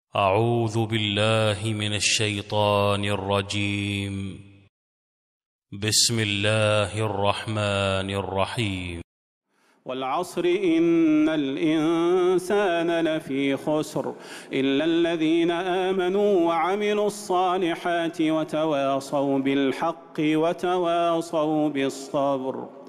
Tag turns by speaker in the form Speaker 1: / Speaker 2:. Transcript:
Speaker 1: أعوذ بالله من الشيطان الرجيم. بسم الله الرحمن الرحيم.
Speaker 2: والعصر إن الإنسان لفي خسر إلا الذين آمنوا وعملوا الصالحات وتواصوا بالحق وتواصوا بالصبر.